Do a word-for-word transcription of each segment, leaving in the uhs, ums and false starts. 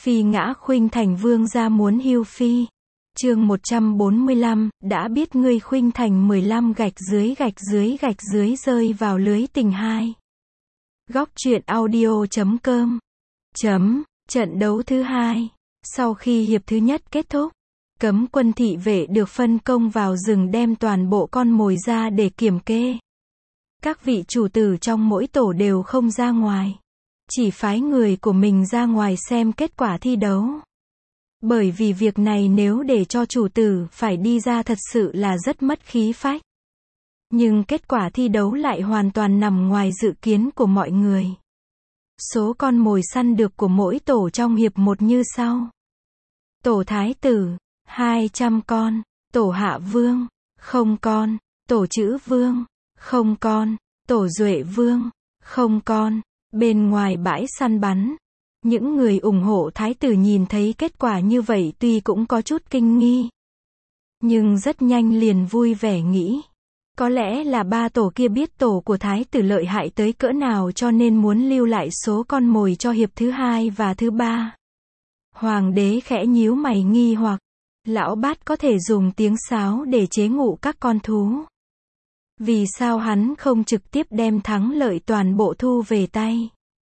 Phi ngã Khuynh Thành vương gia muốn hưu phi. Chương một trăm bốn mươi lăm, đã biết ngươi Khuynh Thành mười lăm gạch dưới gạch dưới gạch dưới rơi vào lưới tình hai. Góc truyện audio chấm com. Chấm, trận đấu thứ hai. Sau khi hiệp thứ nhất kết thúc, cấm quân thị vệ được phân công vào rừng đem toàn bộ con mồi ra để kiểm kê. Các vị chủ tử trong mỗi tổ đều không ra ngoài. Chỉ phái người của mình ra ngoài xem kết quả thi đấu. Bởi vì việc này nếu để cho chủ tử phải đi ra thật sự là rất mất khí phách. Nhưng kết quả thi đấu lại hoàn toàn nằm ngoài dự kiến của mọi người. Số con mồi săn được của mỗi tổ trong hiệp một như sau. Tổ Thái Tử, hai trăm con. Tổ Hạ Vương, không con. Tổ Chữ Vương, không con. Tổ Duệ Vương, không con. Bên ngoài bãi săn bắn, những người ủng hộ Thái tử nhìn thấy kết quả như vậy tuy cũng có chút kinh nghi, nhưng rất nhanh liền vui vẻ nghĩ, có lẽ là ba tổ kia biết tổ của Thái tử lợi hại tới cỡ nào cho nên muốn lưu lại số con mồi cho hiệp thứ hai và thứ ba. Hoàng đế khẽ nhíu mày nghi hoặc, lão bát có thể dùng tiếng sáo để chế ngụ các con thú. Vì sao hắn không trực tiếp đem thắng lợi toàn bộ thu về tay?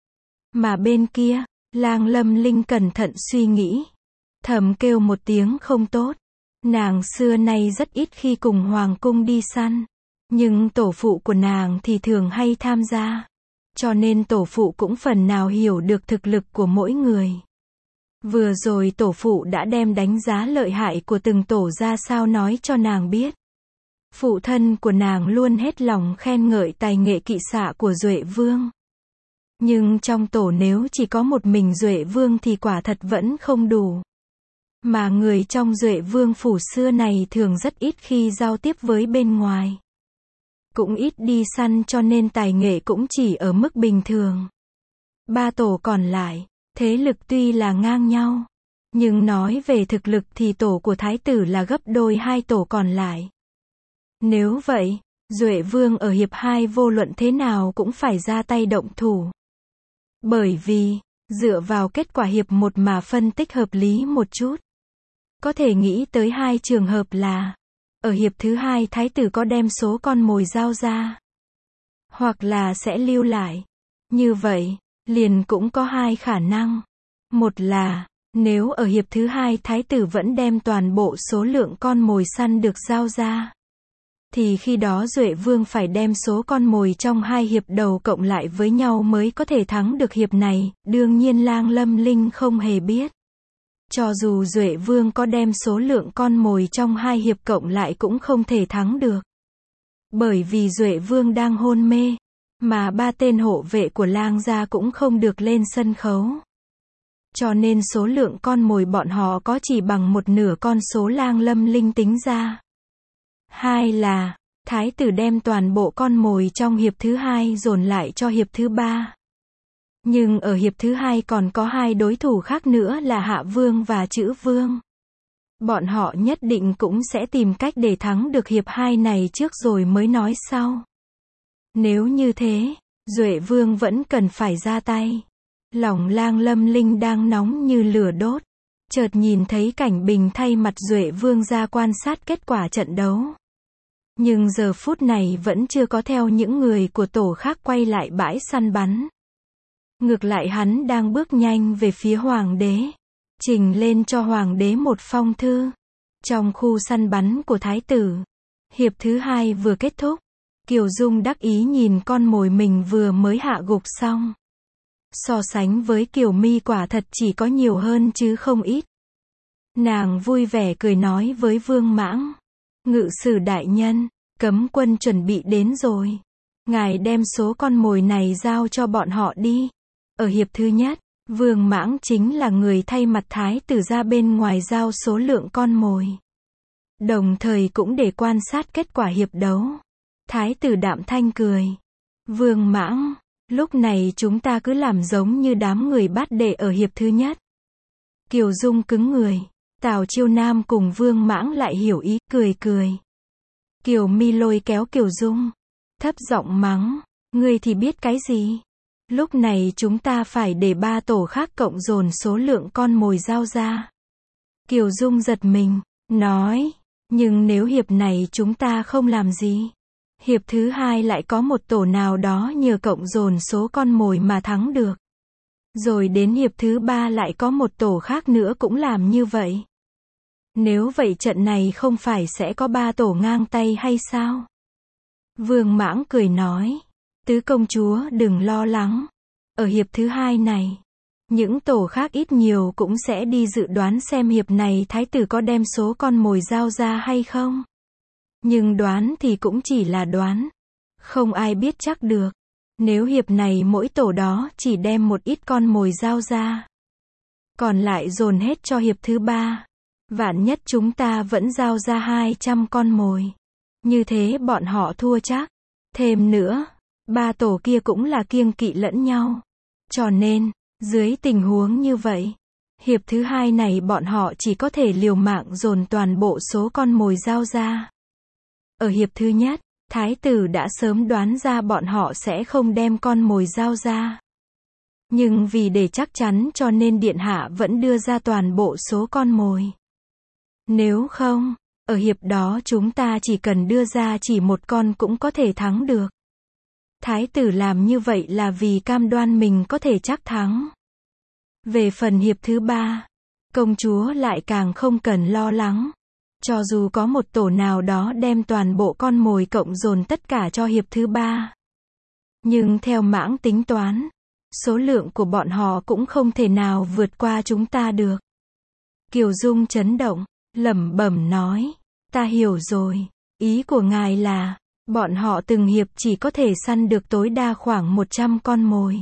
Mà bên kia, Lang Lâm Linh cẩn thận suy nghĩ, thầm kêu một tiếng không tốt. Nàng xưa nay rất ít khi cùng hoàng cung đi săn, nhưng tổ phụ của nàng thì thường hay tham gia, cho nên tổ phụ cũng phần nào hiểu được thực lực của mỗi người. Vừa rồi tổ phụ đã đem đánh giá lợi hại của từng tổ ra sao nói cho nàng biết. Phụ thân của nàng luôn hết lòng khen ngợi tài nghệ kỵ xạ của Duệ Vương. Nhưng trong tổ nếu chỉ có một mình Duệ Vương thì quả thật vẫn không đủ. Mà người trong Duệ Vương phủ xưa này thường rất ít khi giao tiếp với bên ngoài. Cũng ít đi săn cho nên tài nghệ cũng chỉ ở mức bình thường. Ba tổ còn lại, thế lực tuy là ngang nhau, nhưng nói về thực lực thì tổ của Thái tử là gấp đôi hai tổ còn lại. Nếu vậy, Duệ Vương ở hiệp hai vô luận thế nào cũng phải ra tay động thủ. Bởi vì, dựa vào kết quả hiệp một mà phân tích hợp lý một chút, có thể nghĩ tới hai trường hợp là, ở hiệp thứ hai Thái tử có đem số con mồi giao ra, hoặc là sẽ lưu lại. Như vậy, liền cũng có hai khả năng. Một là, nếu ở hiệp thứ hai Thái tử vẫn đem toàn bộ số lượng con mồi săn được giao ra, thì khi đó Duệ Vương phải đem số con mồi trong hai hiệp đầu cộng lại với nhau mới có thể thắng được hiệp này, đương nhiên Lang Lâm Linh không hề biết. Cho dù Duệ Vương có đem số lượng con mồi trong hai hiệp cộng lại cũng không thể thắng được. Bởi vì Duệ Vương đang hôn mê, mà ba tên hộ vệ của Lang gia cũng không được lên sân khấu. Cho nên số lượng con mồi bọn họ có chỉ bằng một nửa con số Lang Lâm Linh tính ra. Hai là, Thái tử đem toàn bộ con mồi trong hiệp thứ hai dồn lại cho hiệp thứ ba. Nhưng ở hiệp thứ hai còn có hai đối thủ khác nữa là Hạ Vương và Chữ Vương. Bọn họ nhất định cũng sẽ tìm cách để thắng được hiệp hai này trước rồi mới nói sau. Nếu như thế, Duệ Vương vẫn cần phải ra tay. Lòng Lang Lâm Linh đang nóng như lửa đốt. Chợt nhìn thấy Cảnh Bình thay mặt Duệ Vương ra quan sát kết quả trận đấu. Nhưng giờ phút này vẫn chưa có theo những người của tổ khác quay lại bãi săn bắn. Ngược lại hắn đang bước nhanh về phía hoàng đế, trình lên cho hoàng đế một phong thư. Trong khu săn bắn của Thái tử, hiệp thứ hai vừa kết thúc, Kiều Dung đắc ý nhìn con mồi mình vừa mới hạ gục xong. So sánh với Kiều Mi quả thật chỉ có nhiều hơn chứ không ít. Nàng vui vẻ cười nói với Vương Mãng, ngự sử đại nhân, cấm quân chuẩn bị đến rồi. Ngài đem số con mồi này giao cho bọn họ đi. Ở hiệp thứ nhất, Vương Mãng chính là người thay mặt Thái tử ra bên ngoài giao số lượng con mồi. Đồng thời cũng để quan sát kết quả hiệp đấu. Thái tử đạm thanh cười. Vương Mãng, lúc này chúng ta cứ làm giống như đám người bát đệ ở hiệp thứ nhất. Kiều Dung cứng người. Tào Chiêu Nam cùng Vương Mãng lại hiểu ý, cười cười. Kiều Mi lôi kéo Kiều Dung, thấp giọng mắng, ngươi thì biết cái gì? Lúc này chúng ta phải để ba tổ khác cộng dồn số lượng con mồi giao ra. Kiều Dung giật mình, nói, nhưng nếu hiệp này chúng ta không làm gì, hiệp thứ hai lại có một tổ nào đó nhờ cộng dồn số con mồi mà thắng được. Rồi đến hiệp thứ ba lại có một tổ khác nữa cũng làm như vậy. Nếu vậy trận này không phải sẽ có ba tổ ngang tay hay sao? Vương Mãng cười nói, tứ công chúa đừng lo lắng. Ở hiệp thứ hai này, những tổ khác ít nhiều cũng sẽ đi dự đoán xem hiệp này thái tử có đem số con mồi giao ra hay không. Nhưng đoán thì cũng chỉ là đoán. Không ai biết chắc được. Nếu hiệp này mỗi tổ đó chỉ đem một ít con mồi giao ra, còn lại dồn hết cho hiệp thứ ba, vạn nhất chúng ta vẫn giao ra hai trăm con mồi. Như thế bọn họ thua chắc. Thêm nữa, ba tổ kia cũng là kiêng kỵ lẫn nhau. Cho nên, dưới tình huống như vậy, hiệp thứ hai này bọn họ chỉ có thể liều mạng dồn toàn bộ số con mồi giao ra. Ở hiệp thứ nhất, thái tử đã sớm đoán ra bọn họ sẽ không đem con mồi giao ra. Nhưng vì để chắc chắn cho nên điện hạ vẫn đưa ra toàn bộ số con mồi. Nếu không, ở hiệp đó chúng ta chỉ cần đưa ra chỉ một con cũng có thể thắng được. Thái tử làm như vậy là vì cam đoan mình có thể chắc thắng. Về phần hiệp thứ ba, công chúa lại càng không cần lo lắng. Cho dù có một tổ nào đó đem toàn bộ con mồi cộng dồn tất cả cho hiệp thứ ba. Nhưng theo Mãng tính toán, số lượng của bọn họ cũng không thể nào vượt qua chúng ta được. Kiều Dung chấn động, lẩm bẩm nói, ta hiểu rồi, ý của ngài là, bọn họ từng hiệp chỉ có thể săn được tối đa khoảng một trăm con mồi.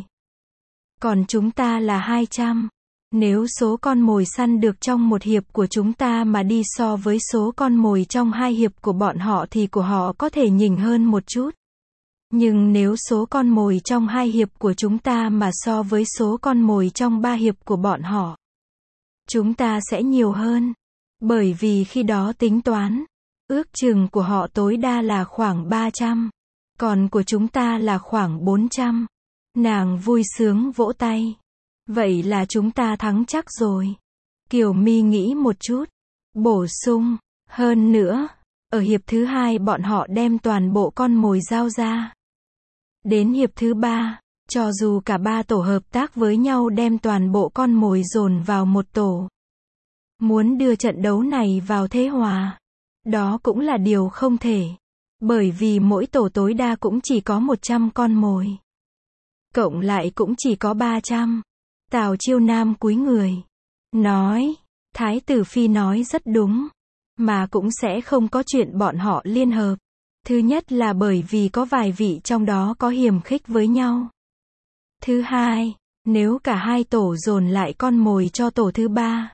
Còn chúng ta là hai trăm. Nếu số con mồi săn được trong một hiệp của chúng ta mà đi so với số con mồi trong hai hiệp của bọn họ thì của họ có thể nhỉnh hơn một chút. Nhưng nếu số con mồi trong hai hiệp của chúng ta mà so với số con mồi trong ba hiệp của bọn họ, chúng ta sẽ nhiều hơn. Bởi vì khi đó tính toán, ước chừng của họ tối đa là khoảng ba trăm, còn của chúng ta là khoảng bốn trăm. Nàng vui sướng vỗ tay. Vậy là chúng ta thắng chắc rồi. Kiều Mi nghĩ một chút, bổ sung, hơn nữa, ở hiệp thứ hai bọn họ đem toàn bộ con mồi giao ra. Đến hiệp thứ ba, cho dù cả ba tổ hợp tác với nhau đem toàn bộ con mồi dồn vào một tổ, muốn đưa trận đấu này vào thế hòa, đó cũng là điều không thể. Bởi vì mỗi tổ tối đa cũng chỉ có một trăm con mồi. Cộng lại cũng chỉ có ba trăm. Tào Chiêu Nam cúi người, nói, Thái tử Phi nói rất đúng, mà cũng sẽ không có chuyện bọn họ liên hợp. Thứ nhất là bởi vì có vài vị trong đó có hiềm khích với nhau. Thứ hai, nếu cả hai tổ dồn lại con mồi cho tổ thứ ba,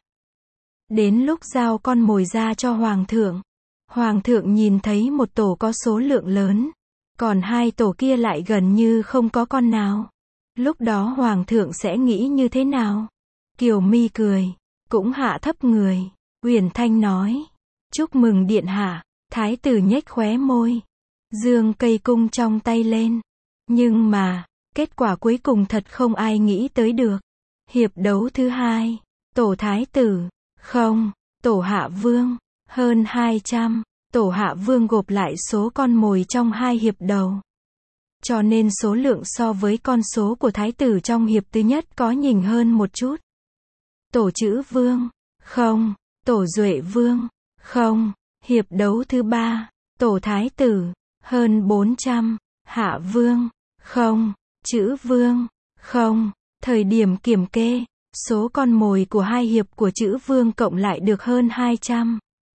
đến lúc giao con mồi ra cho Hoàng thượng, Hoàng thượng nhìn thấy một tổ có số lượng lớn, còn hai tổ kia lại gần như không có con nào. Lúc đó Hoàng thượng sẽ nghĩ như thế nào? Kiều Mi cười, cũng hạ thấp người. Uyển Thanh nói, chúc mừng điện hạ. Thái tử nhếch khóe môi, giương cây cung trong tay lên. Nhưng mà, kết quả cuối cùng thật không ai nghĩ tới được. Hiệp đấu thứ hai, tổ thái tử, không, tổ hạ vương, hơn hai trăm. Tổ hạ vương gộp lại số con mồi trong hai hiệp đầu. Cho nên số lượng so với con số của thái tử trong hiệp thứ nhất có nhỉnh hơn một chút. Tổ Chữ Vương, không. Tổ Duệ Vương, không. Hiệp đấu thứ ba, tổ thái tử, hơn bốn trăm. Hạ Vương, không. Chữ Vương, không. Thời điểm kiểm kê, số con mồi của hai hiệp của Chữ Vương cộng lại được hơn hai trăm.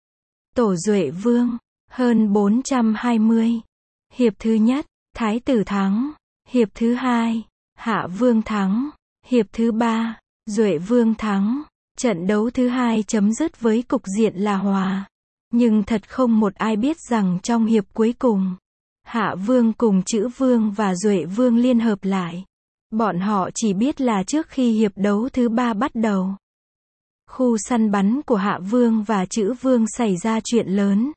Tổ Duệ Vương, hơn bốn trăm hai mươi. Hiệp thứ nhất, thái tử thắng. Hiệp thứ hai, Hạ Vương thắng. Hiệp thứ ba, Duệ Vương thắng. Trận đấu thứ hai chấm dứt với cục diện là hòa. Nhưng thật không một ai biết rằng trong hiệp cuối cùng, Hạ Vương cùng Chữ Vương và Duệ Vương liên hợp lại. Bọn họ chỉ biết là trước khi hiệp đấu thứ ba bắt đầu, khu săn bắn của Hạ Vương và Chữ Vương xảy ra chuyện lớn.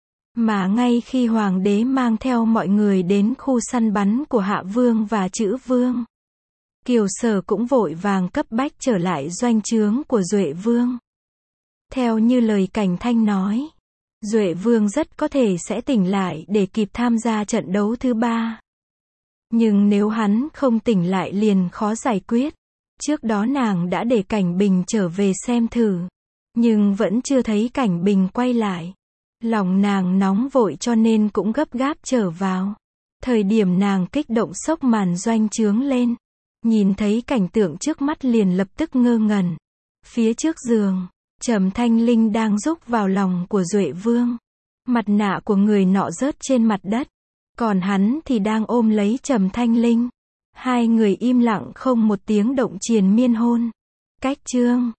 Mà ngay khi Hoàng đế mang theo mọi người đến khu săn bắn của Hạ Vương và Chữ Vương, Kiều Sở cũng vội vàng cấp bách trở lại doanh trướng của Duệ Vương. Theo như lời Cảnh Thanh nói, Duệ Vương rất có thể sẽ tỉnh lại để kịp tham gia trận đấu thứ ba. Nhưng nếu hắn không tỉnh lại liền khó giải quyết. Trước đó nàng đã để Cảnh Bình trở về xem thử, nhưng vẫn chưa thấy Cảnh Bình quay lại. Lòng nàng nóng vội cho nên cũng gấp gáp trở vào. Thời điểm nàng kích động xốc màn doanh trướng lên, nhìn thấy cảnh tượng trước mắt liền lập tức ngơ ngẩn. Phía trước giường, Trầm Thanh Linh đang rúc vào lòng của Duệ Vương. Mặt nạ của người nọ rớt trên mặt đất, còn hắn thì đang ôm lấy Trầm Thanh Linh. Hai người im lặng không một tiếng động triền miên hôn. Cách chương